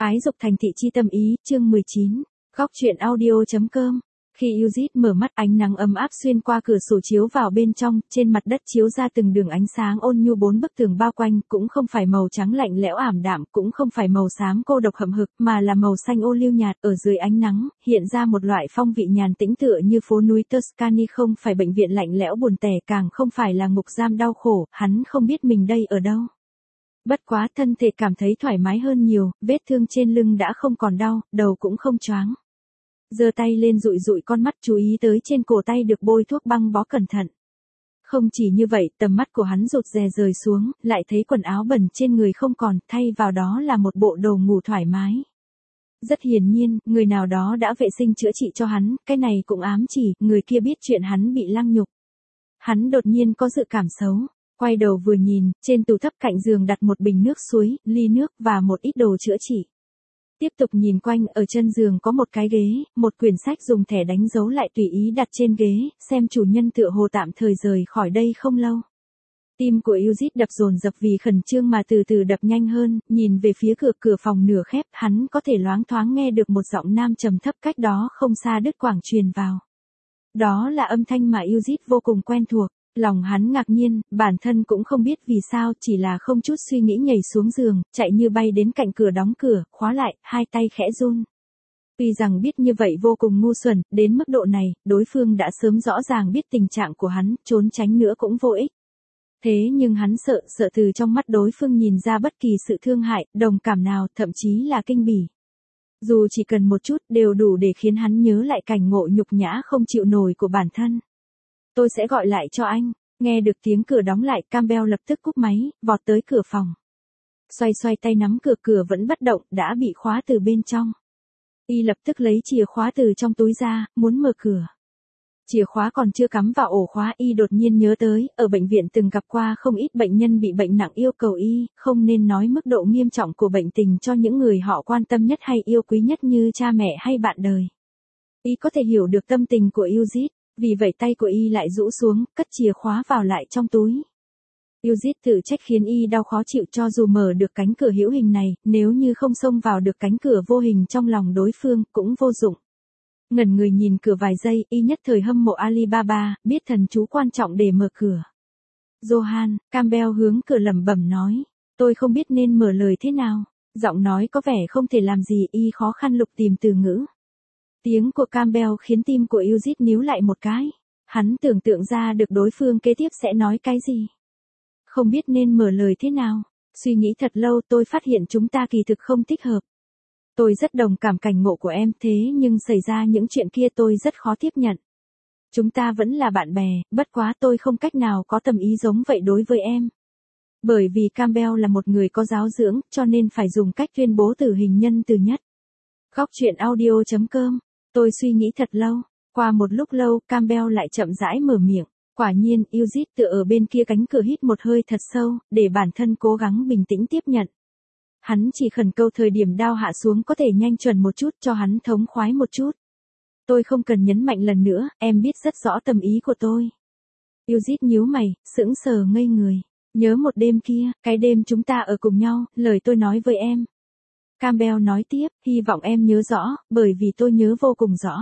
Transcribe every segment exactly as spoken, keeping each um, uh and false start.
Ái dục thành thị chi tâm ý, chương mười chín. Góc truyện audio.com. Khi Yuzit mở mắt, ánh nắng ấm áp xuyên qua cửa sổ chiếu vào bên trong, trên mặt đất chiếu ra từng đường ánh sáng ôn nhu, bốn bức tường bao quanh, cũng không phải màu trắng lạnh lẽo ảm đạm, cũng không phải màu xám cô độc hậm hực, mà là màu xanh ô liu nhạt, ở dưới ánh nắng, hiện ra một loại phong vị nhàn tĩnh tựa như phố núi Tuscany, không phải bệnh viện lạnh lẽo buồn tẻ, càng không phải là ngục giam đau khổ, hắn không biết mình đây ở đâu. Bất quá thân thể cảm thấy thoải mái hơn nhiều, vết thương trên lưng đã không còn đau, đầu cũng không choáng. Giơ tay lên dụi dụi con mắt, chú ý tới trên cổ tay được bôi thuốc băng bó cẩn thận. Không chỉ như vậy, tầm mắt của hắn rụt rè rời xuống, lại thấy quần áo bẩn trên người không còn, thay vào đó là một bộ đồ ngủ thoải mái. Rất hiển nhiên, người nào đó đã vệ sinh chữa trị cho hắn, cái này cũng ám chỉ, người kia biết chuyện hắn bị lăng nhục. Hắn đột nhiên có dự cảm xấu. Quay đầu vừa nhìn, trên tủ thấp cạnh giường đặt một bình nước suối, ly nước và một ít đồ chữa trị. Tiếp tục nhìn quanh, ở chân giường có một cái ghế, một quyển sách dùng thẻ đánh dấu lại tùy ý đặt trên ghế, xem chủ nhân tựa hồ tạm thời rời khỏi đây không lâu. Tim của Yuzit đập dồn dập vì khẩn trương mà từ từ đập nhanh hơn, nhìn về phía cửa cửa phòng nửa khép, hắn có thể loáng thoáng nghe được một giọng nam trầm thấp cách đó không xa đứt quãng truyền vào. Đó là âm thanh mà Yuzit vô cùng quen thuộc. Lòng hắn ngạc nhiên, bản thân cũng không biết vì sao, chỉ là không chút suy nghĩ nhảy xuống giường, chạy như bay đến cạnh cửa đóng cửa, khóa lại, hai tay khẽ run. Tuy rằng biết như vậy vô cùng ngu xuẩn, đến mức độ này, đối phương đã sớm rõ ràng biết tình trạng của hắn, trốn tránh nữa cũng vô ích. Thế nhưng hắn sợ, sợ từ trong mắt đối phương nhìn ra bất kỳ sự thương hại, đồng cảm nào, thậm chí là kinh bỉ. Dù chỉ cần một chút, đều đủ để khiến hắn nhớ lại cảnh ngộ nhục nhã không chịu nổi của bản thân. Tôi sẽ gọi lại cho anh. Nghe được tiếng cửa đóng lại, Campbell lập tức cúp máy, vọt tới cửa phòng. Xoay xoay tay nắm cửa, cửa vẫn bất động, đã bị khóa từ bên trong. Y lập tức lấy chìa khóa từ trong túi ra, muốn mở cửa. Chìa khóa còn chưa cắm vào ổ khóa, Y đột nhiên nhớ tới, ở bệnh viện từng gặp qua không ít bệnh nhân bị bệnh nặng, yêu cầu Y, không nên nói mức độ nghiêm trọng của bệnh tình cho những người họ quan tâm nhất hay yêu quý nhất như cha mẹ hay bạn đời. Y có thể hiểu được tâm tình của Yuzit. Vì vậy tay của Y lại rũ xuống, cất chìa khóa vào lại trong túi. Yuzit tự trách khiến Y đau khó chịu, cho dù mở được cánh cửa hữu hình này, nếu như không xông vào được cánh cửa vô hình trong lòng đối phương, cũng vô dụng. Ngẩn người nhìn cửa vài giây, Y nhất thời hâm mộ Alibaba, biết thần chú quan trọng để mở cửa. Johan, Campbell hướng cửa lẩm bẩm nói. Tôi không biết nên mở lời thế nào. Giọng nói có vẻ không thể làm gì, Y khó khăn lục tìm từ ngữ. Tiếng của Campbell khiến tim của Yuzit níu lại một cái. Hắn tưởng tượng ra được đối phương kế tiếp sẽ nói cái gì. Không biết nên mở lời thế nào. Suy nghĩ thật lâu, tôi phát hiện chúng ta kỳ thực không thích hợp. Tôi rất đồng cảm cảnh ngộ của em, thế nhưng xảy ra những chuyện kia tôi rất khó tiếp nhận. Chúng ta vẫn là bạn bè, bất quá tôi không cách nào có tâm ý giống vậy đối với em. Bởi vì Campbell là một người có giáo dưỡng, cho nên phải dùng cách tuyên bố tử hình nhân từ nhất. Góc truyện audio.com. Tôi suy nghĩ thật lâu, qua một lúc lâu, Campbell lại chậm rãi mở miệng. Quả nhiên, Yuzit tựa ở bên kia cánh cửa hít một hơi thật sâu, để bản thân cố gắng bình tĩnh tiếp nhận. Hắn chỉ khẩn cầu thời điểm đao hạ xuống có thể nhanh chuẩn một chút, cho hắn thống khoái một chút. Tôi không cần nhấn mạnh lần nữa, em biết rất rõ tâm ý của tôi. Yuzit nhíu mày, sững sờ ngây người. Nhớ một đêm kia, cái đêm chúng ta ở cùng nhau, lời tôi nói với em. Campbell nói tiếp, hy vọng em nhớ rõ, bởi vì tôi nhớ vô cùng rõ.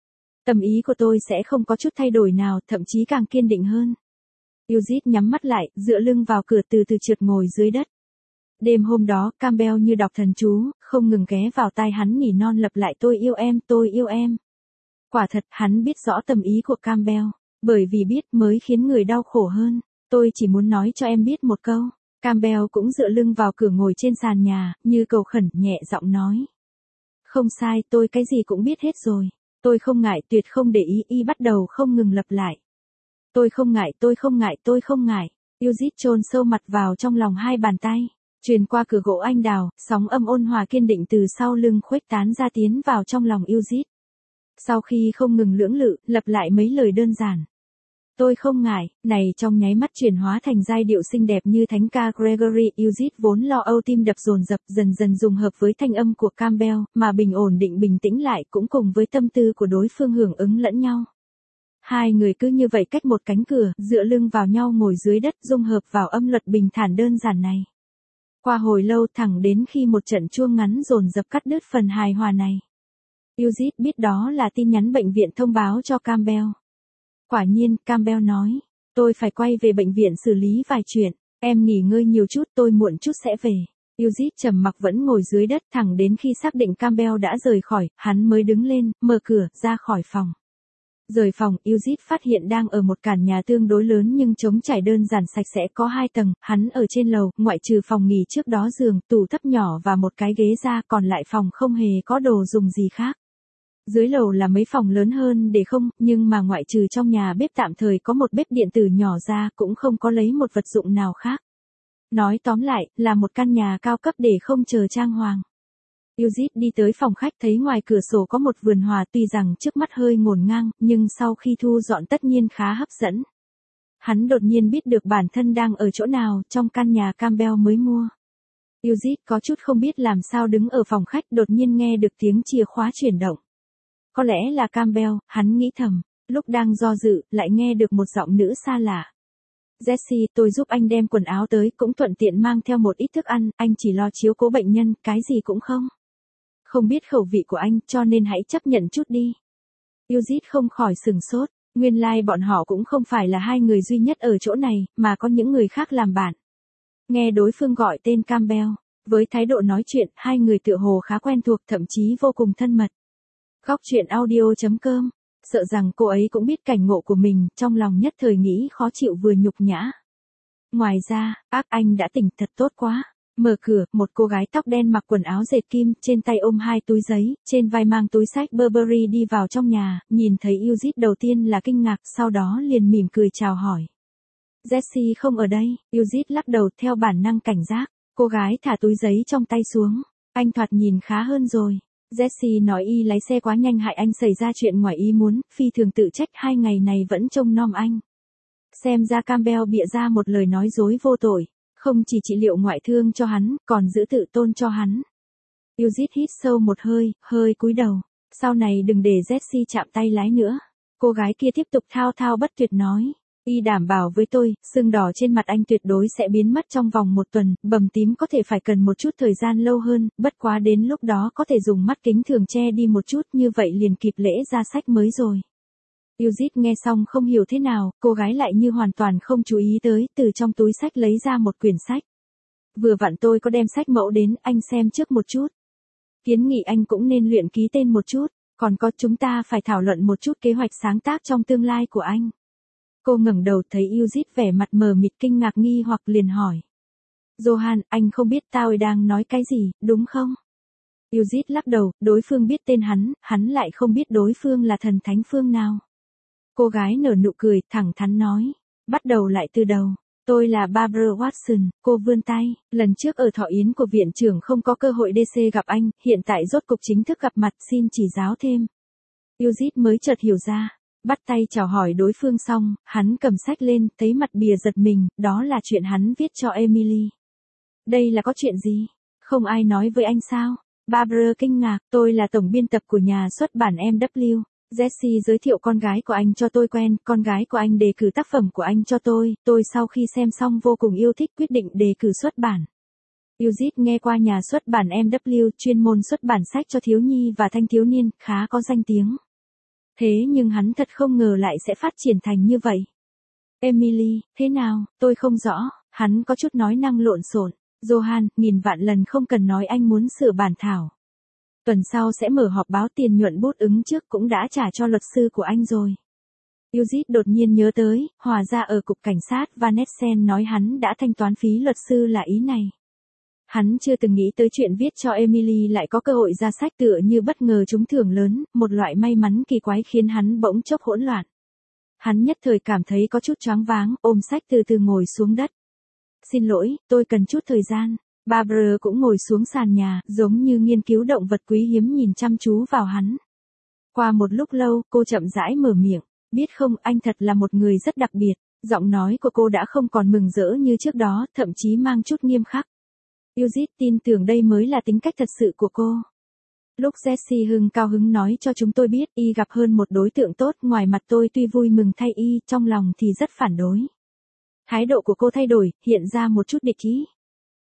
Tâm ý của tôi sẽ không có chút thay đổi nào, thậm chí càng kiên định hơn. Yuzit nhắm mắt lại, dựa lưng vào cửa, từ từ trượt ngồi dưới đất. Đêm hôm đó, Campbell như đọc thần chú, không ngừng ghé vào tai hắn nỉ non lặp lại tôi yêu em, tôi yêu em. Quả thật, hắn biết rõ tâm ý của Campbell, bởi vì biết mới khiến người đau khổ hơn. Tôi chỉ muốn nói cho em biết một câu. Campbell cũng dựa lưng vào cửa ngồi trên sàn nhà, như cầu khẩn, nhẹ giọng nói. Không sai, tôi cái gì cũng biết hết rồi. Tôi không ngại, tuyệt không để ý. Y bắt đầu không ngừng lặp lại. Tôi không ngại, tôi không ngại, tôi không ngại. Yuzit chôn sâu mặt vào trong lòng hai bàn tay. Truyền qua cửa gỗ anh đào, sóng âm ôn hòa kiên định từ sau lưng khuếch tán ra tiến vào trong lòng Yuzit. Sau khi không ngừng lưỡng lự, lặp lại mấy lời đơn giản. Tôi không ngại, này trong nháy mắt chuyển hóa thành giai điệu xinh đẹp như thánh ca Gregory. Yuzit vốn lo âu, tim đập dồn dập, dần dần dùng hợp với thanh âm của Campbell, mà bình ổn định bình tĩnh lại, cũng cùng với tâm tư của đối phương hưởng ứng lẫn nhau. Hai người cứ như vậy cách một cánh cửa, dựa lưng vào nhau ngồi dưới đất, dung hợp vào âm luật bình thản đơn giản này. Qua hồi lâu thẳng đến khi một trận chuông ngắn dồn dập cắt đứt phần hài hòa này. Eugene biết đó là tin nhắn bệnh viện thông báo cho Campbell. Quả nhiên, Campbell nói, tôi phải quay về bệnh viện xử lý vài chuyện, em nghỉ ngơi nhiều chút, tôi muộn chút sẽ về. Eugene trầm mặc vẫn ngồi dưới đất thẳng đến khi xác định Campbell đã rời khỏi, hắn mới đứng lên, mở cửa, ra khỏi phòng. Rời phòng, Eugene phát hiện đang ở một căn nhà tương đối lớn nhưng trống trải đơn giản sạch sẽ có hai tầng, hắn ở trên lầu, ngoại trừ phòng nghỉ trước đó giường, tủ thấp nhỏ và một cái ghế ra, còn lại phòng không hề có đồ dùng gì khác. Dưới lầu là mấy phòng lớn hơn để không, nhưng mà ngoại trừ trong nhà bếp tạm thời có một bếp điện tử nhỏ ra cũng không có lấy một vật dụng nào khác. Nói tóm lại, là một căn nhà cao cấp để không chờ trang hoàng. Eugene đi tới phòng khách thấy ngoài cửa sổ có một vườn hoa tuy rằng trước mắt hơi ngổn ngang, nhưng sau khi thu dọn tất nhiên khá hấp dẫn. Hắn đột nhiên biết được bản thân đang ở chỗ nào trong căn nhà Campbell mới mua. Eugene có chút không biết làm sao đứng ở phòng khách đột nhiên nghe được tiếng chìa khóa chuyển động. Có lẽ là Campbell, hắn nghĩ thầm, lúc đang do dự, lại nghe được một giọng nữ xa lạ. Jesse, tôi giúp anh đem quần áo tới, cũng thuận tiện mang theo một ít thức ăn, anh chỉ lo chiếu cố bệnh nhân, cái gì cũng không. Không biết khẩu vị của anh, cho nên hãy chấp nhận chút đi. Eugene không khỏi sừng sốt, nguyên lai like bọn họ cũng không phải là hai người duy nhất ở chỗ này, mà có những người khác làm bạn. Nghe đối phương gọi tên Campbell, với thái độ nói chuyện, hai người tựa hồ khá quen thuộc, thậm chí vô cùng thân mật. Góc truyện audio chấm com, sợ rằng cô ấy cũng biết cảnh ngộ của mình, trong lòng nhất thời nghĩ khó chịu vừa nhục nhã. Ngoài ra, ác anh đã tỉnh thật tốt quá. Mở cửa, một cô gái tóc đen mặc quần áo dệt kim, trên tay ôm hai túi giấy, trên vai mang túi xách Burberry đi vào trong nhà, nhìn thấy Eugene đầu tiên là kinh ngạc, sau đó liền mỉm cười chào hỏi. Jesse không ở đây, Eugene lắc đầu theo bản năng cảnh giác, cô gái thả túi giấy trong tay xuống, anh thoạt nhìn khá hơn rồi. Jesse nói y lái xe quá nhanh hại anh xảy ra chuyện ngoài ý muốn, phi thường tự trách hai ngày này vẫn trông nom anh. Xem ra Campbell bịa ra một lời nói dối vô tội. Không chỉ trị liệu ngoại thương cho hắn, còn giữ tự tôn cho hắn. Eugene hít sâu một hơi, hơi cúi đầu. Sau này đừng để Jesse chạm tay lái nữa. Cô gái kia tiếp tục thao thao bất tuyệt nói. Y đảm bảo với tôi, sưng đỏ trên mặt anh tuyệt đối sẽ biến mất trong vòng một tuần, bầm tím có thể phải cần một chút thời gian lâu hơn, bất quá đến lúc đó có thể dùng mắt kính thường che đi một chút, như vậy liền kịp lễ ra sách mới rồi. Eugene nghe xong không hiểu thế nào, cô gái lại như hoàn toàn không chú ý tới, từ trong túi sách lấy ra một quyển sách. Vừa vặn tôi có đem sách mẫu đến, anh xem trước một chút. Kiến nghị anh cũng nên luyện ký tên một chút, còn có chúng ta phải thảo luận một chút kế hoạch sáng tác trong tương lai của anh. Cô ngẩng đầu thấy Eugene vẻ mặt mờ mịt kinh ngạc nghi hoặc liền hỏi. Johan, anh không biết tao đang nói cái gì, đúng không? Eugene lắc đầu, đối phương biết tên hắn, hắn lại không biết đối phương là thần thánh phương nào. Cô gái nở nụ cười, thẳng thắn nói. Bắt đầu lại từ đầu. Tôi là Barbara Watson, cô vươn tay. Lần trước ở thọ yến của viện trưởng không có cơ hội đê xê gặp anh, hiện tại rốt cục chính thức gặp mặt, xin chỉ giáo thêm. Eugene mới chợt hiểu ra. Bắt tay chào hỏi đối phương xong, hắn cầm sách lên, thấy mặt bìa giật mình, đó là chuyện hắn viết cho Emily. Đây là có chuyện gì? Không ai nói với anh sao? Barbara kinh ngạc, tôi là tổng biên tập của nhà xuất bản em vê kép. Jesse giới thiệu con gái của anh cho tôi quen, con gái của anh đề cử tác phẩm của anh cho tôi, tôi sau khi xem xong vô cùng yêu thích quyết định đề cử xuất bản. Eugene nghe qua nhà xuất bản em vê kép chuyên môn xuất bản sách cho thiếu nhi và thanh thiếu niên, khá có danh tiếng. Thế nhưng hắn thật không ngờ lại sẽ phát triển thành như vậy. Emily, thế nào, tôi không rõ, hắn có chút nói năng lộn xộn. Johan, nghìn vạn lần không cần nói anh muốn sửa bản thảo. Tuần sau sẽ mở họp báo tiền nhuận bút ứng trước cũng đã trả cho luật sư của anh rồi. Eugene đột nhiên nhớ tới, hòa ra ở cục cảnh sát Vanessa nói hắn đã thanh toán phí luật sư là ý này. Hắn chưa từng nghĩ tới chuyện viết cho Emily lại có cơ hội ra sách tựa như bất ngờ trúng thưởng lớn, một loại may mắn kỳ quái khiến hắn bỗng chốc hỗn loạn. Hắn nhất thời cảm thấy có chút choáng váng, ôm sách từ từ ngồi xuống đất. Xin lỗi, tôi cần chút thời gian. Barbara cũng ngồi xuống sàn nhà, giống như nghiên cứu động vật quý hiếm nhìn chăm chú vào hắn. Qua một lúc lâu, cô chậm rãi mở miệng. Biết không, anh thật là một người rất đặc biệt. Giọng nói của cô đã không còn mừng rỡ như trước đó, thậm chí mang chút nghiêm khắc. Eugene tin tưởng đây mới là tính cách thật sự của cô. Lúc Jesse hưng cao hứng nói cho chúng tôi biết y gặp hơn một đối tượng tốt, ngoài mặt tôi tuy vui mừng thay y, trong lòng thì rất phản đối. Thái độ của cô thay đổi, hiện ra một chút địch ý.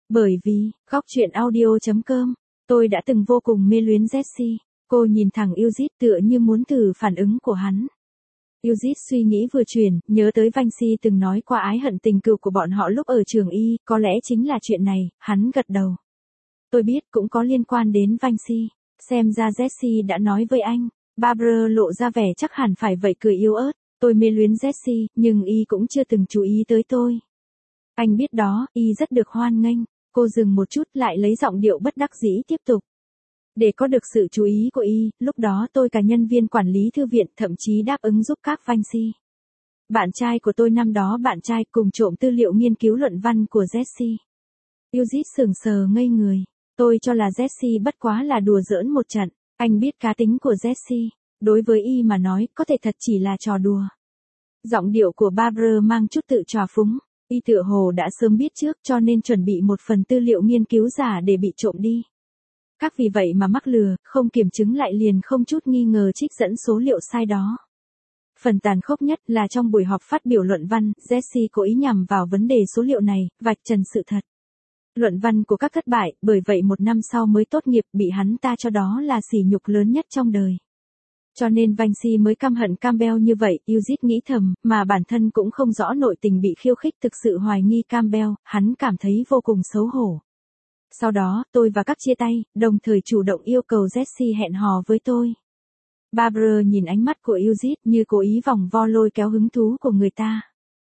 Bởi vì, góc truyện audio chấm com, tôi đã từng vô cùng mê luyến Jessie. Cô nhìn thẳng Eugene tựa như muốn thử phản ứng của hắn. Eugene suy nghĩ vừa chuyển, nhớ tới Vanxi từng nói qua ái hận tình cựu của bọn họ lúc ở trường y, có lẽ chính là chuyện này, hắn gật đầu. Tôi biết cũng có liên quan đến Vanxi, xem ra Jessie đã nói với anh. Barbara lộ ra vẻ chắc hẳn phải vậy cười yếu ớt, tôi mê luyến Jessie, nhưng y cũng chưa từng chú ý tới tôi. Anh biết đó, y rất được hoan nghênh. Cô dừng một chút lại lấy giọng điệu bất đắc dĩ tiếp tục. Để có được sự chú ý của y, lúc đó tôi cả nhân viên quản lý thư viện thậm chí đáp ứng giúp các Vanxi. Bạn trai của tôi năm đó bạn trai cùng trộm tư liệu nghiên cứu luận văn của Jessie. Eugene sững sờ ngây người. Tôi cho là Jessie bất quá là đùa giỡn một trận. Anh biết cá tính của Jessie. Đối với y mà nói, có thể thật chỉ là trò đùa. Giọng điệu của Barbara mang chút tự trào phúng. Y tựa hồ đã sớm biết trước cho nên chuẩn bị một phần tư liệu nghiên cứu giả để bị trộm đi. Các vì vậy mà mắc lừa, không kiểm chứng lại liền không chút nghi ngờ trích dẫn số liệu sai đó. Phần tàn khốc nhất là trong buổi họp phát biểu luận văn, Jessie cố ý nhằm vào vấn đề số liệu này, vạch trần sự thật. Luận văn của các thất bại, bởi vậy một năm sau mới tốt nghiệp bị hắn ta cho đó là sỉ nhục lớn nhất trong đời. Cho nên Vanxi mới căm hận Campbell như vậy, Eugene nghĩ thầm, mà bản thân cũng không rõ nội tình bị khiêu khích thực sự hoài nghi Campbell, hắn cảm thấy vô cùng xấu hổ. Sau đó, tôi và các chia tay, đồng thời chủ động yêu cầu Jessie hẹn hò với tôi. Barbara nhìn ánh mắt của Eugene như cố ý vòng vo lôi kéo hứng thú của người ta.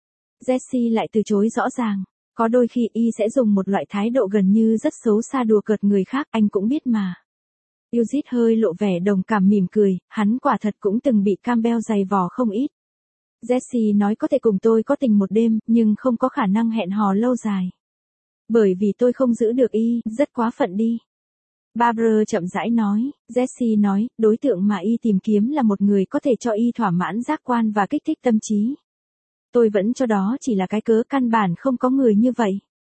Jessie lại từ chối rõ ràng. Có đôi khi y sẽ dùng một loại thái độ gần như rất xấu xa đùa cợt người khác, anh cũng biết mà. Eugene hơi lộ vẻ đồng cảm mỉm cười, hắn quả thật cũng từng bị Campbell giày vò không ít. Jessie nói có thể cùng tôi có tình một đêm, nhưng không có khả năng hẹn hò lâu dài. Bởi vì tôi không giữ được y, rất quá phận đi. Barbara chậm rãi nói, Jessie nói, đối tượng mà y tìm kiếm là một người có thể cho y thỏa mãn giác quan và kích thích tâm trí. Tôi vẫn cho đó chỉ là cái cớ căn bản không có người như vậy.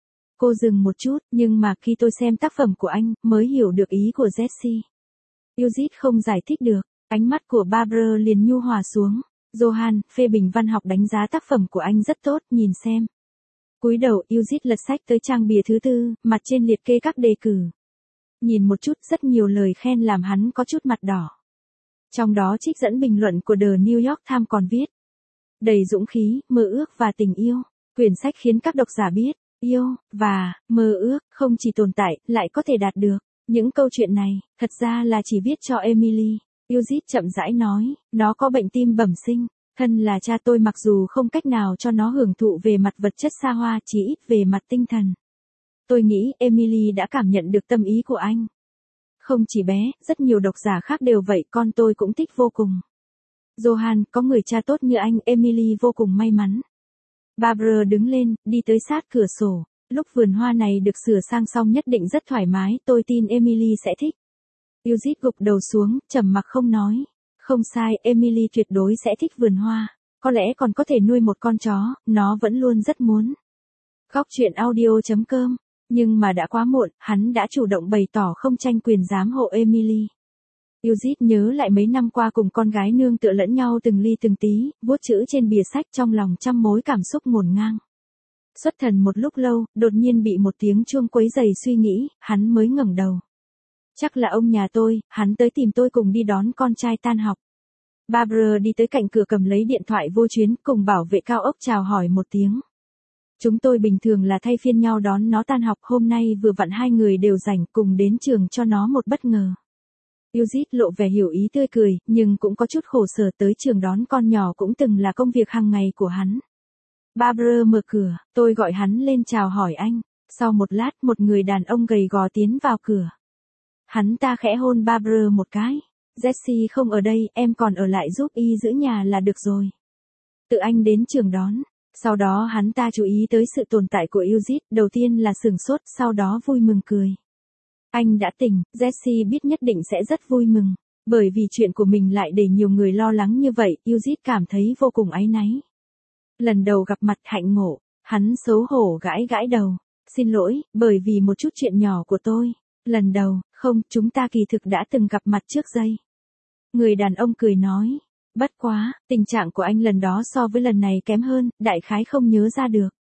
Cô dừng một chút, nhưng mà khi tôi xem tác phẩm của anh, mới hiểu được ý của Jessie. Eugene không giải thích được, ánh mắt của Barbara liền nhu hòa xuống. Johan, phê bình văn học đánh giá tác phẩm của anh rất tốt, nhìn xem. Cúi đầu, Eugene lật sách tới trang bìa thứ tư, mặt trên liệt kê các đề cử. Nhìn một chút, rất nhiều lời khen làm hắn có chút mặt đỏ. Trong đó trích dẫn bình luận của The New York Times còn viết. Đầy dũng khí, mơ ước và tình yêu. Quyển sách khiến các độc giả biết, yêu, và, mơ ước, không chỉ tồn tại, lại có thể đạt được. Những câu chuyện này, thật ra là chỉ viết cho Emily. Eugene chậm rãi nói, nó có bệnh tim bẩm sinh. Thân là cha tôi mặc dù không cách nào cho nó hưởng thụ về mặt vật chất xa hoa, chỉ ít về mặt tinh thần. Tôi nghĩ Emily đã cảm nhận được tâm ý của anh. Không chỉ bé, rất nhiều độc giả khác đều vậy, con tôi cũng thích vô cùng. Johan, có người cha tốt như anh, Emily vô cùng may mắn. Barbara đứng lên, đi tới sát cửa sổ. Lúc vườn hoa này được sửa sang xong nhất định rất thoải mái, tôi tin Emily sẽ thích. Eugene gục đầu xuống, trầm mặc không nói. Không sai, Emily tuyệt đối sẽ thích vườn hoa. Có lẽ còn có thể nuôi một con chó, nó vẫn luôn rất muốn. Góc truyện audio chấm com. Nhưng mà đã quá muộn, hắn đã chủ động bày tỏ không tranh quyền giám hộ Emily. Eugene nhớ lại mấy năm qua cùng con gái nương tựa lẫn nhau từng ly từng tí, vuốt chữ trên bìa sách trong lòng trăm mối cảm xúc ngổn ngang. Xuất thần một lúc lâu, đột nhiên bị một tiếng chuông quấy rầy suy nghĩ, hắn mới ngẩng đầu. Chắc là ông nhà tôi, hắn tới tìm tôi cùng đi đón con trai tan học. Barbara đi tới cạnh cửa cầm lấy điện thoại vô chuyến, cùng bảo vệ cao ốc chào hỏi một tiếng. Chúng tôi bình thường là thay phiên nhau đón nó tan học, hôm nay vừa vặn hai người đều rảnh cùng đến trường cho nó một bất ngờ. Eugene lộ vẻ hiểu ý tươi cười, nhưng cũng có chút khổ sở, tới trường đón con nhỏ cũng từng là công việc hàng ngày của hắn. Barbara mở cửa, tôi gọi hắn lên chào hỏi anh. Sau một lát, một người đàn ông gầy gò tiến vào cửa. Hắn ta khẽ hôn Barbara một cái. Jessie không ở đây, em còn ở lại giúp y giữ nhà là được rồi. Tự anh đến trường đón. Sau đó hắn ta chú ý tới sự tồn tại của Eugene, đầu tiên là sửng sốt, sau đó vui mừng cười. Anh đã tỉnh, Jessie biết nhất định sẽ rất vui mừng. Bởi vì chuyện của mình lại để nhiều người lo lắng như vậy, Eugene cảm thấy vô cùng áy náy. Lần đầu gặp mặt hạnh ngộ, hắn xấu hổ gãi gãi đầu. Xin lỗi, bởi vì một chút chuyện nhỏ của tôi. Lần đầu, không, chúng ta kỳ thực đã từng gặp mặt trước đây. Người đàn ông cười nói. Bất quá, tình trạng của anh lần đó so với lần này kém hơn, đại khái không nhớ ra được.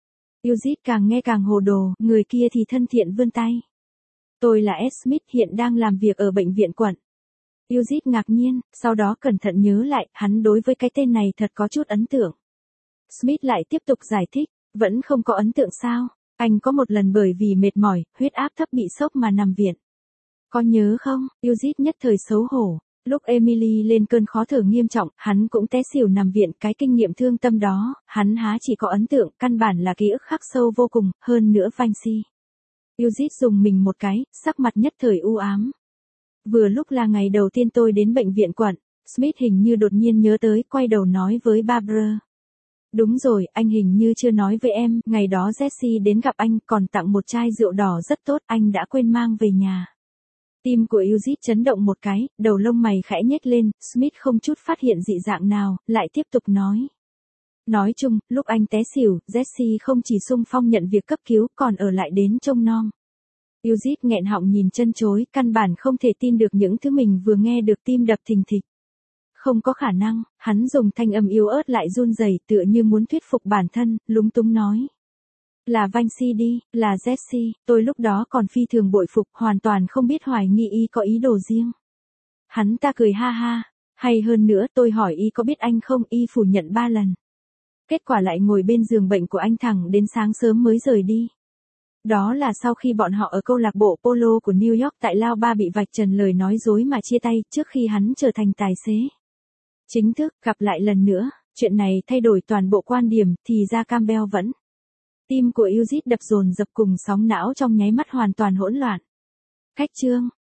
Eugene càng nghe càng hồ đồ, người kia thì thân thiện vươn tay. Tôi là Ed Smith, hiện đang làm việc ở bệnh viện quận. Eugene ngạc nhiên, sau đó cẩn thận nhớ lại, hắn đối với cái tên này thật có chút ấn tượng. Smith lại tiếp tục giải thích, vẫn không có ấn tượng sao? Anh có một lần bởi vì mệt mỏi, huyết áp thấp bị sốc mà nằm viện. Có nhớ không? Eugene nhất thời xấu hổ. Lúc Emily lên cơn khó thở nghiêm trọng, hắn cũng té xỉu nằm viện. Cái kinh nghiệm thương tâm đó, hắn há chỉ có ấn tượng, căn bản là ký ức khắc sâu vô cùng, hơn nữa Vancy. Eugene dùng mình một cái, sắc mặt nhất thời u ám. Vừa lúc là ngày đầu tiên tôi đến bệnh viện quận, Smith hình như đột nhiên nhớ tới, quay đầu nói với Barbara. Đúng rồi, anh hình như chưa nói với em, ngày đó Jessie đến gặp anh, còn tặng một chai rượu đỏ rất tốt, anh đã quên mang về nhà. Tim của Eugene chấn động một cái, đầu lông mày khẽ nhếch lên, Smith không chút phát hiện dị dạng nào, lại tiếp tục nói. Nói chung, lúc anh té xỉu, Jessie không chỉ xung phong nhận việc cấp cứu, còn ở lại đến trông nom. Eugene nghẹn họng nhìn chân chối, căn bản không thể tin được những thứ mình vừa nghe được, tim đập thình thịch. Không có khả năng, hắn dùng thanh âm yếu ớt lại run rẩy, tựa như muốn thuyết phục bản thân, lúng túng nói. Là Vancy đi, là Jessie, tôi lúc đó còn phi thường bội phục, hoàn toàn không biết hoài nghi y có ý đồ riêng. Hắn ta cười ha ha, hay hơn nữa tôi hỏi y có biết anh không, y phủ nhận ba lần. Kết quả lại ngồi bên giường bệnh của anh thẳng đến sáng sớm mới rời đi. Đó là sau khi bọn họ ở câu lạc bộ polo của New York tại Lao Ba bị vạch trần lời nói dối mà chia tay, trước khi hắn trở thành tài xế. Chính thức, gặp lại lần nữa, chuyện này thay đổi toàn bộ quan điểm, thì ra Campbell vẫn. Tim của Eugene đập dồn dập, cùng sóng não trong nháy mắt hoàn toàn hỗn loạn. Cách chương